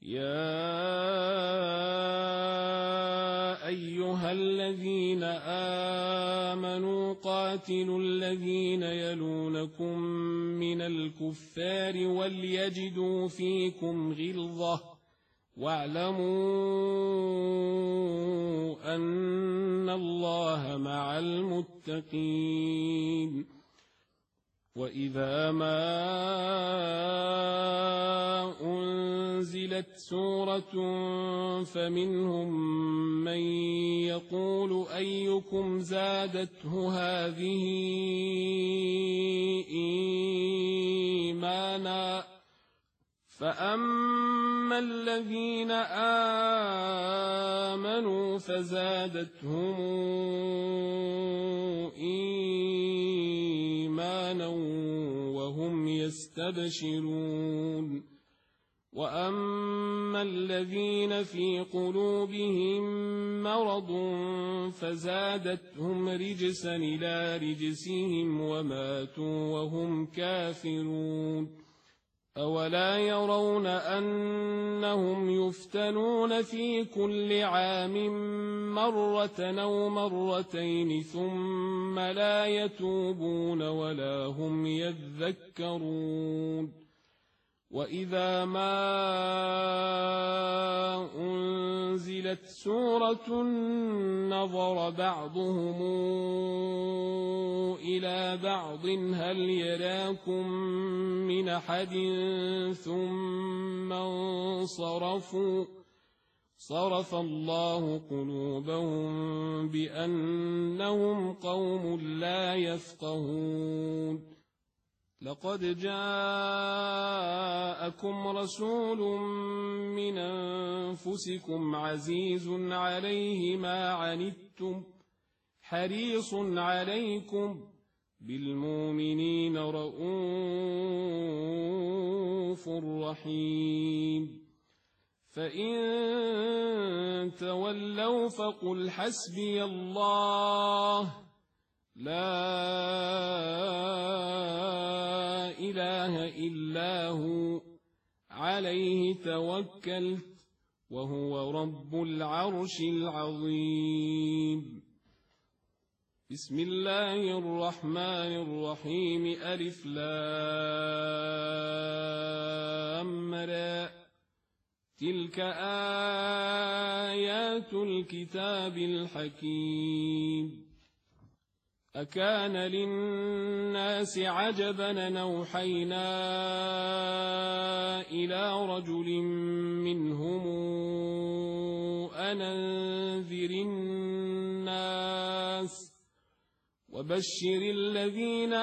يا أيها الذين آمنوا قاتلوا الذين يلونكم من الكفار وليجدوا فيكم غلظة واعلموا أن الله مع المتقين. وإذا ما أنزلت سورة فمنهم من يقول أيكم زادته هذه إيمانا فأما الذين آمنوا فزادتهم إيمانا وهم يستبشرون. وأما الذين في قلوبهم مرض فزادتهم رجسا إلى رجسهم وماتوا وهم كافرون. أولا يرون أنهم يفتنون في كل عام مرة أو مرتين ثم لا يتوبون ولا هم يذكرون. وإذا ما أنزلت سورة نظر بعضهم إلى بعض هل يراكم من أحد ثم انصرفوا صرف الله قلوبهم بأنهم قوم لا يفقهون. لقد جاءكم رسول من أنفسكم عزيز عليه ما عنتم حريص عليكم بالمؤمنين رءوف رحيم. فإن تولوا فقل حسبي الله لا إله إلا هو عليه توكلت وهو رب العرش العظيم. بسم الله الرحمن الرحيم. ألف لام را تلك آيات الكتاب الحكيم. أكان للناس عجبا أن أوحينا إلى رجل منهم أن أنذر الناس وبشر الذين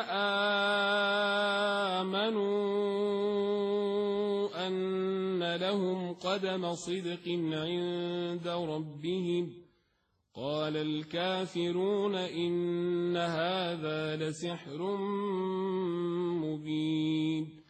آمنوا أن لهم قدم صدق عند ربهم. قال الكافرون إن هذا لسحر مبين.